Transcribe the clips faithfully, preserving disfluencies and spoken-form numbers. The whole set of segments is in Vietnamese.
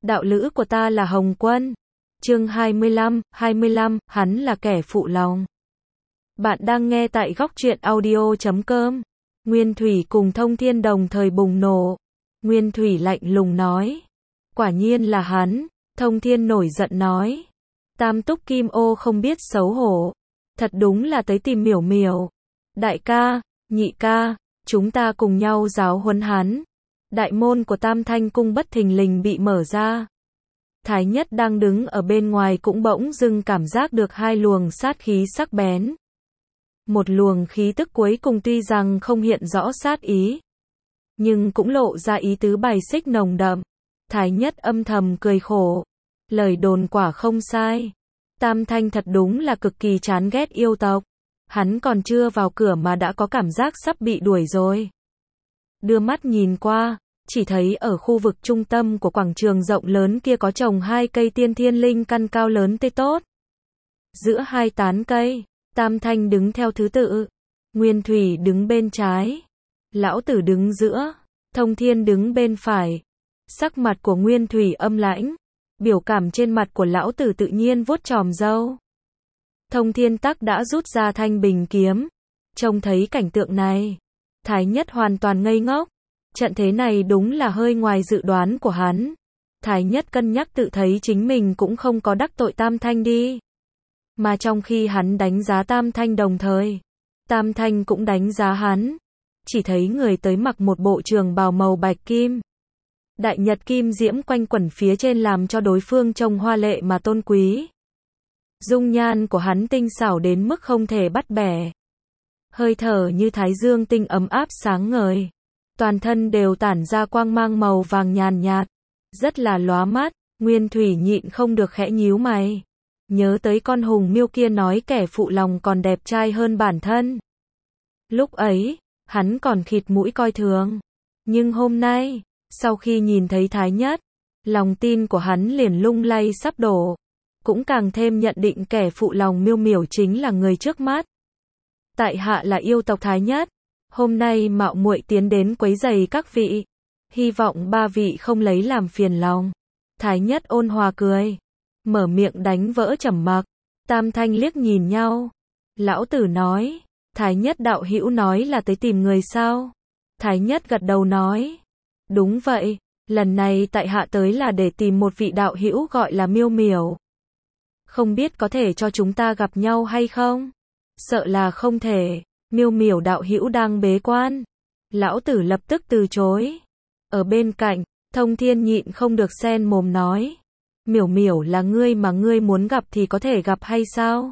đạo lữ của ta là Hồng Quân. Chương hai mươi lăm, hai mươi lăm, hắn là kẻ phụ lòng. Bạn đang nghe tại góc truyện audio chấm com. Nguyên Thủy cùng Thông Thiên đồng thời bùng nổ. Nguyên Thủy lạnh lùng nói. Quả nhiên là hắn. Thông Thiên nổi giận nói. Tam túc kim ô không biết xấu hổ. Thật đúng là tới tìm miểu miểu. Đại ca, nhị ca, chúng ta cùng nhau giáo huấn hắn. Đại môn của Tam Thanh cung bất thình lình bị mở ra. Thái Nhất đang đứng ở bên ngoài cũng bỗng dưng cảm giác được hai luồng sát khí sắc bén. Một luồng khí tức cuối cùng tuy rằng không hiện rõ sát ý, nhưng cũng lộ ra ý tứ bài xích nồng đậm. Thái Nhất âm thầm cười khổ. Lời đồn quả không sai. Tam Thanh thật đúng là cực kỳ chán ghét yêu tộc. Hắn còn chưa vào cửa mà đã có cảm giác sắp bị đuổi rồi. Đưa mắt nhìn qua, chỉ thấy ở khu vực trung tâm của quảng trường rộng lớn kia có trồng hai cây tiên thiên linh căn cao lớn tươi tốt. Giữa hai tán cây, Tam Thanh đứng theo thứ tự. Nguyên Thủy đứng bên trái. Lão Tử đứng giữa. Thông Thiên đứng bên phải. Sắc mặt của Nguyên Thủy âm lãnh. Biểu cảm trên mặt của Lão Tử tự nhiên vuốt chòm râu. Thông Thiên tắc đã rút ra thanh bình kiếm. Trông thấy cảnh tượng này, Thái Nhất hoàn toàn ngây ngốc. Trận thế này đúng là hơi ngoài dự đoán của hắn. Thái Nhất cân nhắc tự thấy chính mình cũng không có đắc tội Tam Thanh đi. Mà trong khi hắn đánh giá Tam Thanh đồng thời, Tam Thanh cũng đánh giá hắn. Chỉ thấy người tới mặc một bộ trường bào màu bạch kim. Đại nhật kim diễm quanh quẩn phía trên làm cho đối phương trông hoa lệ mà tôn quý. Dung nhan của hắn tinh xảo đến mức không thể bắt bẻ. Hơi thở như thái dương tinh ấm áp sáng ngời. Toàn thân đều tản ra quang mang màu vàng nhàn nhạt. Rất là lóa mắt. Nguyên Thủy nhịn không được khẽ nhíu mày. Nhớ tới con hùng miêu kia nói kẻ phụ lòng còn đẹp trai hơn bản thân. Lúc ấy, hắn còn khịt mũi coi thường. Nhưng hôm nay, sau khi nhìn thấy Thái Nhất, lòng tin của hắn liền lung lay sắp đổ. Cũng càng thêm nhận định kẻ phụ lòng miêu miểu chính là người trước mắt. Tại hạ là yêu tộc Thái Nhất. Hôm nay mạo muội tiến đến quấy rầy các vị. Hy vọng ba vị không lấy làm phiền lòng. Thái Nhất ôn hòa cười. Mở miệng đánh vỡ trầm mặc. Tam Thanh liếc nhìn nhau. Lão Tử nói. Thái Nhất đạo hữu nói là tới tìm người sao? Thái Nhất gật đầu nói. Đúng vậy. Lần này tại hạ tới là để tìm một vị đạo hữu gọi là miêu miểu. Không biết có thể cho chúng ta gặp nhau hay không? Sợ là không thể. Miêu miểu đạo hữu đang bế quan. Lão Tử lập tức từ chối. Ở bên cạnh, Thông Thiên nhịn không được xen mồm nói. Miểu miểu là ngươi mà ngươi muốn gặp thì có thể gặp hay sao?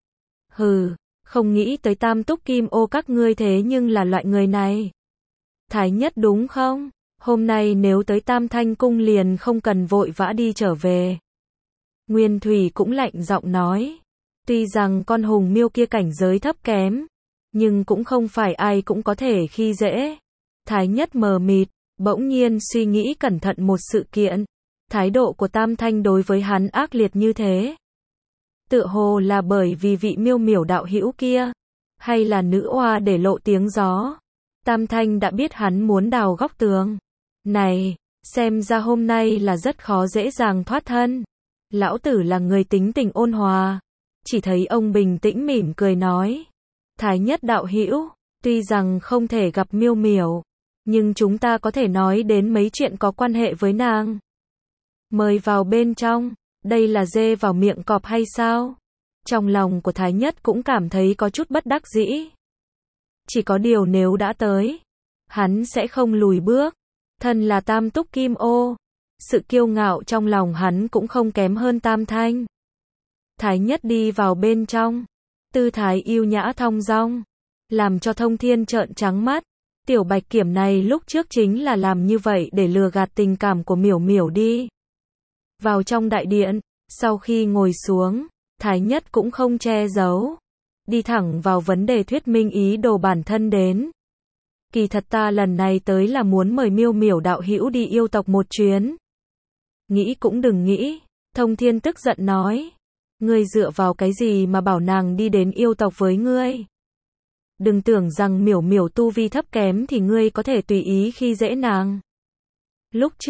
Hừ, không nghĩ tới tam túc kim ô các ngươi thế nhưng là loại người này. Thái Nhất đúng không? Hôm nay nếu tới Tam Thanh cung liền không cần vội vã đi trở về. Nguyên Thủy cũng lạnh giọng nói. Tuy rằng con hùng miêu kia cảnh giới thấp kém, nhưng cũng không phải ai cũng có thể khi dễ. Thái Nhất mờ mịt, bỗng nhiên suy nghĩ cẩn thận một sự kiện. Thái độ của Tam Thanh đối với hắn ác liệt như thế. Tựa hồ là bởi vì vị miêu miểu đạo hữu kia, hay là nữ oa để lộ tiếng gió. Tam Thanh đã biết hắn muốn đào góc tường. Này, xem ra hôm nay là rất khó dễ dàng thoát thân. Lão Tử là người tính tình ôn hòa. Chỉ thấy ông bình tĩnh mỉm cười nói. Thái Nhất đạo hữu, tuy rằng không thể gặp miêu miểu, nhưng chúng ta có thể nói đến mấy chuyện có quan hệ với nàng. Mời vào bên trong. Đây là dê vào miệng cọp hay sao? Trong lòng của Thái Nhất cũng cảm thấy có chút bất đắc dĩ. Chỉ có điều nếu đã tới, hắn sẽ không lùi bước. Thân là tam túc kim ô, sự kiêu ngạo trong lòng hắn cũng không kém hơn Tam Thanh. Thái Nhất đi vào bên trong, tư thái yêu nhã thong dong, làm cho Thông Thiên trợn trắng mắt. Tiểu bạch kiểm này lúc trước chính là làm như vậy để lừa gạt tình cảm của miểu miểu đi. Vào trong đại điện, sau khi ngồi xuống, Thái Nhất cũng không che giấu. Đi thẳng vào vấn đề thuyết minh ý đồ bản thân đến. Kỳ thật ta lần này tới là muốn mời miêu miểu đạo hữu đi yêu tộc một chuyến. Nghĩ cũng đừng nghĩ. Thông Thiên tức giận nói. Ngươi dựa vào cái gì mà bảo nàng đi đến yêu tộc với ngươi? Đừng tưởng rằng miểu miểu tu vi thấp kém thì ngươi có thể tùy ý khi dễ nàng. Lúc trước,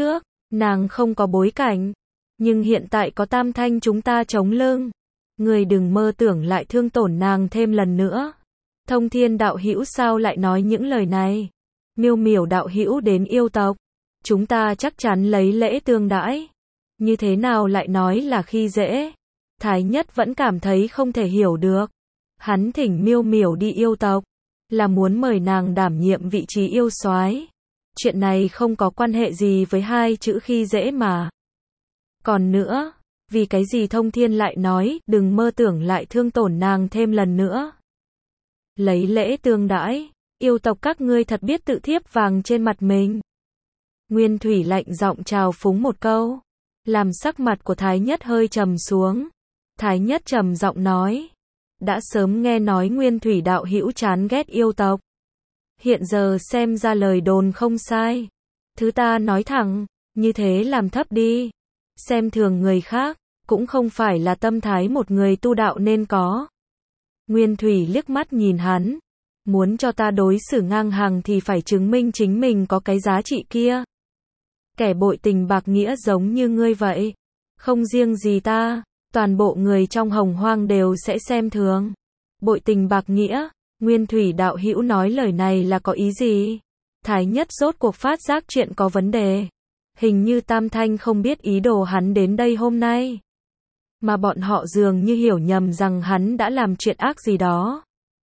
Nàng không có bối cảnh, nhưng hiện tại có Tam Thanh chúng ta chống lưng. Ngươi đừng mơ tưởng lại thương tổn nàng thêm lần nữa. Thông Thiên đạo hữu sao lại nói những lời này? Miêu Miểu đạo hữu đến yêu tộc, chúng ta chắc chắn lấy lễ tương đãi. Như thế nào lại nói là khi dễ? Thái Nhất vẫn cảm thấy không thể hiểu được. Hắn thỉnh Miêu Miểu đi yêu tộc, là muốn mời nàng đảm nhiệm vị trí yêu soái. Chuyện này không có quan hệ gì với hai chữ khi dễ mà. Còn nữa, vì cái gì Thông Thiên lại nói, đừng mơ tưởng lại thương tổn nàng thêm lần nữa. Lấy lễ tương đãi, yêu tộc các ngươi thật biết tự thiếp vàng trên mặt mình. Nguyên Thủy lạnh giọng trào phúng một câu, làm sắc mặt của Thái Nhất hơi trầm xuống. Thái Nhất trầm giọng nói, đã sớm nghe nói Nguyên Thủy đạo hữu chán ghét yêu tộc. Hiện giờ xem ra lời đồn không sai. Thứ ta nói thẳng, như thế làm thấp đi. Xem thường người khác, cũng không phải là tâm thái một người tu đạo nên có. Nguyên Thủy liếc mắt nhìn hắn, muốn cho ta đối xử ngang hàng thì phải chứng minh chính mình có cái giá trị kia. Kẻ bội tình bạc nghĩa giống như ngươi vậy, không riêng gì ta, toàn bộ người trong Hồng Hoang đều sẽ xem thường. Bội tình bạc nghĩa, Nguyên Thủy đạo hữu nói lời này là có ý gì? Thái Nhất rốt cuộc phát giác chuyện có vấn đề. Hình như Tam Thanh không biết ý đồ hắn đến đây hôm nay. Mà bọn họ dường như hiểu nhầm rằng hắn đã làm chuyện ác gì đó.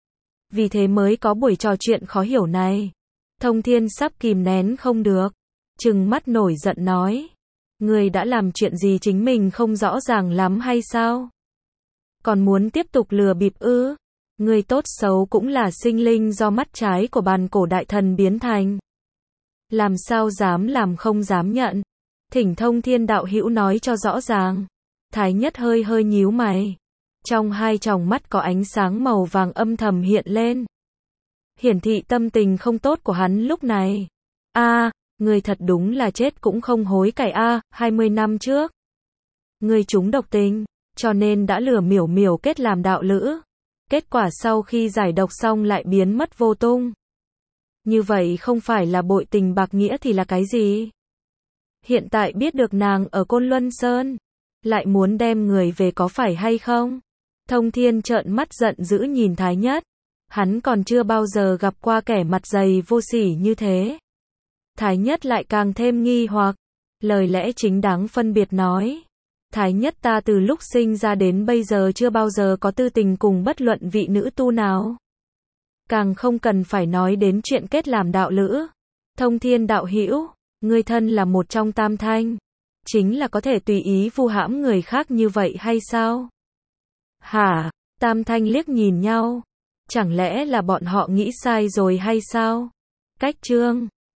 Vì thế mới có buổi trò chuyện khó hiểu này. Thông Thiên sắp kìm nén không được, trừng mắt nổi giận nói. Ngươi đã làm chuyện gì chính mình không rõ ràng lắm hay sao? Còn muốn tiếp tục lừa bịp ư? Ngươi tốt xấu cũng là sinh linh do mắt trái của bàn cổ đại thần biến thành. Làm sao dám làm không dám nhận? Thỉnh Thông Thiên đạo hữu nói cho rõ ràng. Thái Nhất hơi hơi nhíu mày. Trong hai tròng mắt có ánh sáng màu vàng âm thầm hiện lên. Hiển thị tâm tình không tốt của hắn lúc này. A, à, ngươi thật đúng là chết cũng không hối cải a, à, hai mươi năm trước. Ngươi trúng độc tình, cho nên đã lừa Miểu Miểu kết làm đạo lữ. Kết quả sau khi giải độc xong lại biến mất vô tung. Như vậy không phải là bội tình bạc nghĩa thì là cái gì? Hiện tại biết được nàng ở Côn Luân Sơn, lại muốn đem người về có phải hay không? Thông Thiên trợn mắt giận dữ nhìn Thái Nhất. Hắn còn chưa bao giờ gặp qua kẻ mặt dày vô sỉ như thế. Thái Nhất lại càng thêm nghi hoặc. Lời lẽ chính đáng phân biệt nói. Thái Nhất ta từ lúc sinh ra đến bây giờ chưa bao giờ có tư tình cùng bất luận vị nữ tu nào. Càng không cần phải nói đến chuyện kết làm đạo lữ. Thông Thiên đạo hữu, ngươi thân là một trong Tam Thanh, chính là có thể tùy ý vu hãm người khác như vậy hay sao? Hả? Tam Thanh liếc nhìn nhau. Chẳng lẽ là bọn họ nghĩ sai rồi hay sao? Cách chương